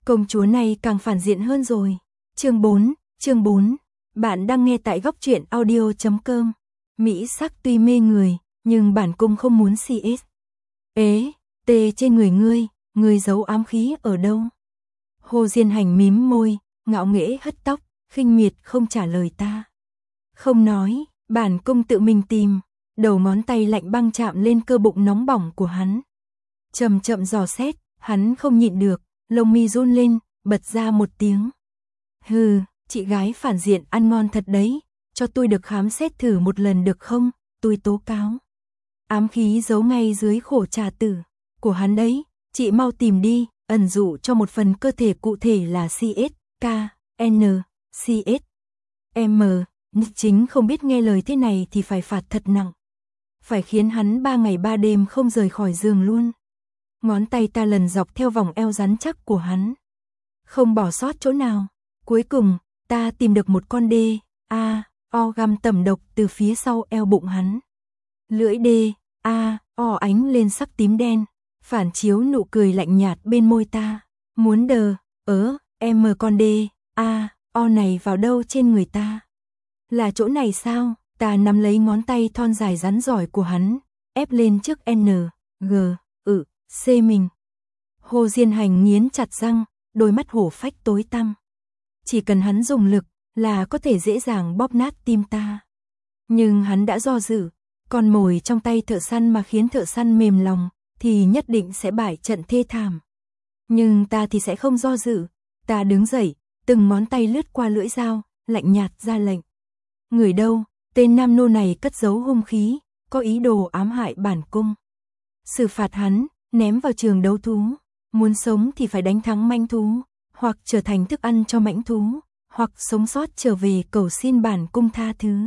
Công chúa này càng phản diện hơn rồi. Chương 4. Bạn đang nghe tại góc truyện audio.com. Mỹ sắc tuy mê người, nhưng bản cung không muốn CS. Ế, tê trên người ngươi giấu ám khí ở đâu? Hồ Diên Hành mím môi, ngạo nghễ hất tóc, khinh miệt không trả lời ta. Không nói, bản cung tự mình tìm. Đầu ngón tay lạnh băng chạm lên cơ bụng nóng bỏng của hắn. Chậm chậm dò xét, hắn không nhịn được, lông mi run lên, bật ra một tiếng. Hừ, chị gái phản diện ăn ngon thật đấy, cho tôi được khám xét thử một lần được không, tôi tố cáo. Ám khí giấu ngay dưới khổ trà tử của hắn đấy, chị mau tìm đi, ẩn dụ cho một phần cơ thể cụ thể là CS, K, N, CS, M. Chính không biết nghe lời thế này thì phải phạt thật nặng. Phải khiến hắn 3 ngày 3 đêm không rời khỏi giường luôn. Ngón tay ta lần dọc theo vòng eo rắn chắc của hắn. Không bỏ sót chỗ nào. Cuối cùng, ta tìm được một con đê, o găm tẩm độc từ phía sau eo bụng hắn. Lưỡi đê, o ánh lên sắc tím đen, phản chiếu nụ cười lạnh nhạt bên môi ta. Muốn em con đê, o này vào đâu trên người ta? Là chỗ này sao? Ta nắm lấy ngón tay thon dài rắn giỏi của hắn, ép lên trước N, G, C mình. Hồ Diên Hành nghiến chặt răng, đôi mắt hổ phách tối tăm. Chỉ cần hắn dùng lực là có thể dễ dàng bóp nát tim ta. Nhưng hắn đã do dự, con mồi trong tay thợ săn mà khiến thợ săn mềm lòng thì nhất định sẽ bại trận thê thảm. Nhưng ta thì sẽ không do dự, ta đứng dậy, từng ngón tay lướt qua lưỡi dao, lạnh nhạt ra lệnh. Người đâu? Tên nam nô này cất giấu hung khí, có ý đồ ám hại bản cung. Xử phạt hắn, ném vào trường đấu thú. Muốn sống thì phải đánh thắng mãnh thú, hoặc trở thành thức ăn cho mãnh thú, hoặc sống sót trở về cầu xin bản cung tha thứ.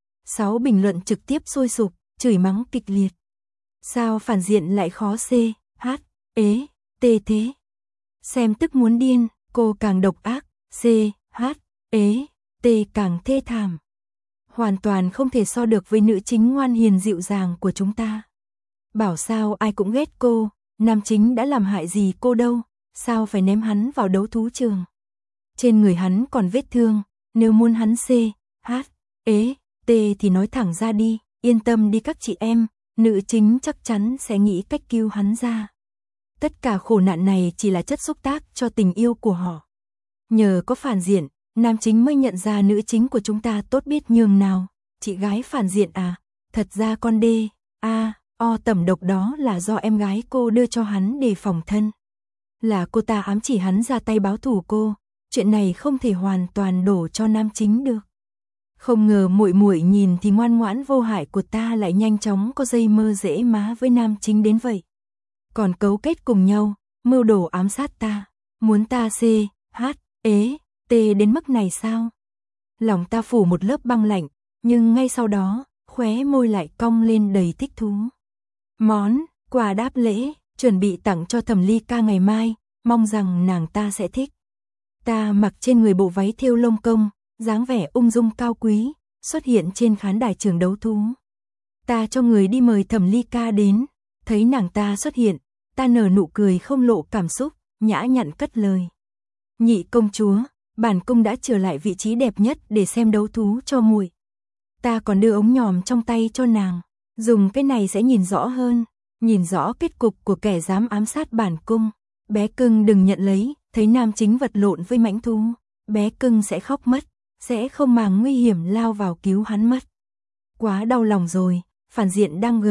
6 bình luận trực tiếp sôi sục, chửi mắng kịch liệt. Sao phản diện lại khó C, H, ế, T thế? Xem tức muốn điên, cô càng độc ác, C, H, ế, T càng thê thảm. Hoàn toàn không thể so được với nữ chính ngoan hiền dịu dàng của chúng ta. Bảo sao ai cũng ghét cô, nam chính đã làm hại gì cô đâu, sao phải ném hắn vào đấu thú trường. Trên người hắn còn vết thương, nếu muốn hắn C, H, ế, T thì nói thẳng ra đi, yên tâm đi các chị em, nữ chính chắc chắn sẽ nghĩ cách cứu hắn ra. Tất cả khổ nạn này chỉ là chất xúc tác cho tình yêu của họ. Nhờ có phản diện, nam chính mới nhận ra nữ chính của chúng ta tốt biết nhường nào. Chị gái phản diện à, thật ra con đê, o tẩm độc đó là do em gái cô đưa cho hắn để phòng thân. Là cô ta ám chỉ hắn ra tay báo thù cô, chuyện này không thể hoàn toàn đổ cho nam chính được. Không ngờ muội muội nhìn thì ngoan ngoãn vô hại của ta lại nhanh chóng có dây mơ dễ má với nam chính đến vậy. Còn cấu kết cùng nhau, mưu đồ ám sát ta, muốn ta C, H, ế, T đến mức này sao? Lòng ta phủ một lớp băng lạnh, nhưng ngay sau đó, khóe môi lại cong lên đầy thích thú. Món, quà đáp lễ, chuẩn bị tặng cho Thẩm Ly Ca ngày mai, mong rằng nàng ta sẽ thích. Ta mặc trên người bộ váy thêu lông công, dáng vẻ ung dung cao quý, xuất hiện trên khán đài trường đấu thú. Ta cho người đi mời Thẩm Ly Ca đến, thấy nàng ta xuất hiện, ta nở nụ cười không lộ cảm xúc, nhã nhặn cất lời. Nhị công chúa, bản cung đã trở lại vị trí đẹp nhất để xem đấu thú cho muội. Ta còn đưa ống nhòm trong tay cho nàng, dùng cái này sẽ nhìn rõ hơn, nhìn rõ kết cục của kẻ dám ám sát bản cung. Bé cưng đừng nhận lấy, thấy nam chính vật lộn với mãnh thú, bé cưng sẽ khóc mất, sẽ không màng nguy hiểm lao vào cứu hắn mất. Quá đau lòng rồi, phản diện đang G,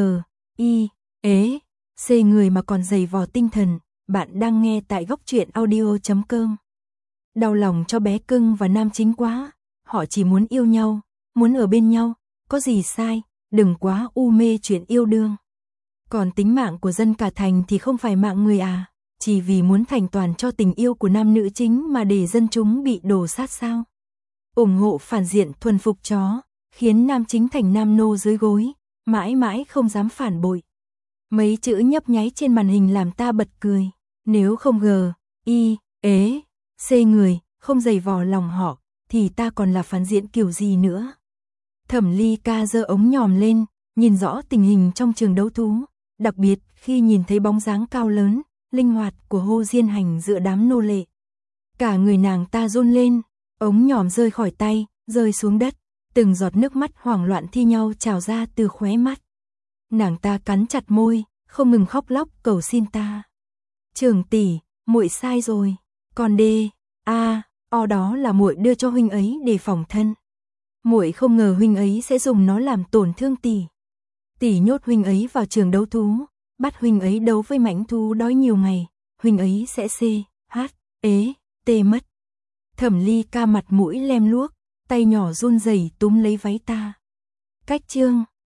I, ế, C người mà còn dày vò tinh thần, bạn đang nghe tại góc truyện audio.com. Đau lòng cho bé cưng và nam chính quá, họ chỉ muốn yêu nhau, muốn ở bên nhau, có gì sai, đừng quá u mê chuyện yêu đương. Còn tính mạng của dân cả thành thì không phải mạng người à, chỉ vì muốn thành toàn cho tình yêu của nam nữ chính mà để dân chúng bị đổ sát sao. Ủng hộ phản diện thuần phục chó, khiến nam chính thành nam nô dưới gối, mãi mãi không dám phản bội. Mấy chữ nhấp nháy trên màn hình làm ta bật cười, nếu không G, I, ế, C người, không dày vò lòng họ, thì ta còn là phản diện kiểu gì nữa. Thẩm Ly Ca giơ ống nhòm lên, nhìn rõ tình hình trong trường đấu thú, đặc biệt khi nhìn thấy bóng dáng cao lớn, linh hoạt của Hồ Diên Hành giữa đám nô lệ, Cả người nàng ta run lên, ống nhòm rơi khỏi tay, rơi xuống đất, từng giọt nước mắt hoảng loạn thi nhau trào ra từ khóe mắt. Nàng ta cắn chặt môi, không ngừng khóc lóc cầu xin ta. Trường tỷ, muội sai rồi, còn đó là muội đưa cho huynh ấy để phòng thân. Muội không ngờ huynh ấy sẽ dùng nó làm tổn thương tỷ. Tỷ nhốt huynh ấy vào trường đấu thú, bắt huynh ấy đấu với mãnh thú đói nhiều ngày, huynh ấy sẽ tê mất. Thẩm Ly Ca mặt mũi lem luốc, tay nhỏ run rẩy túm lấy váy ta. Cách chương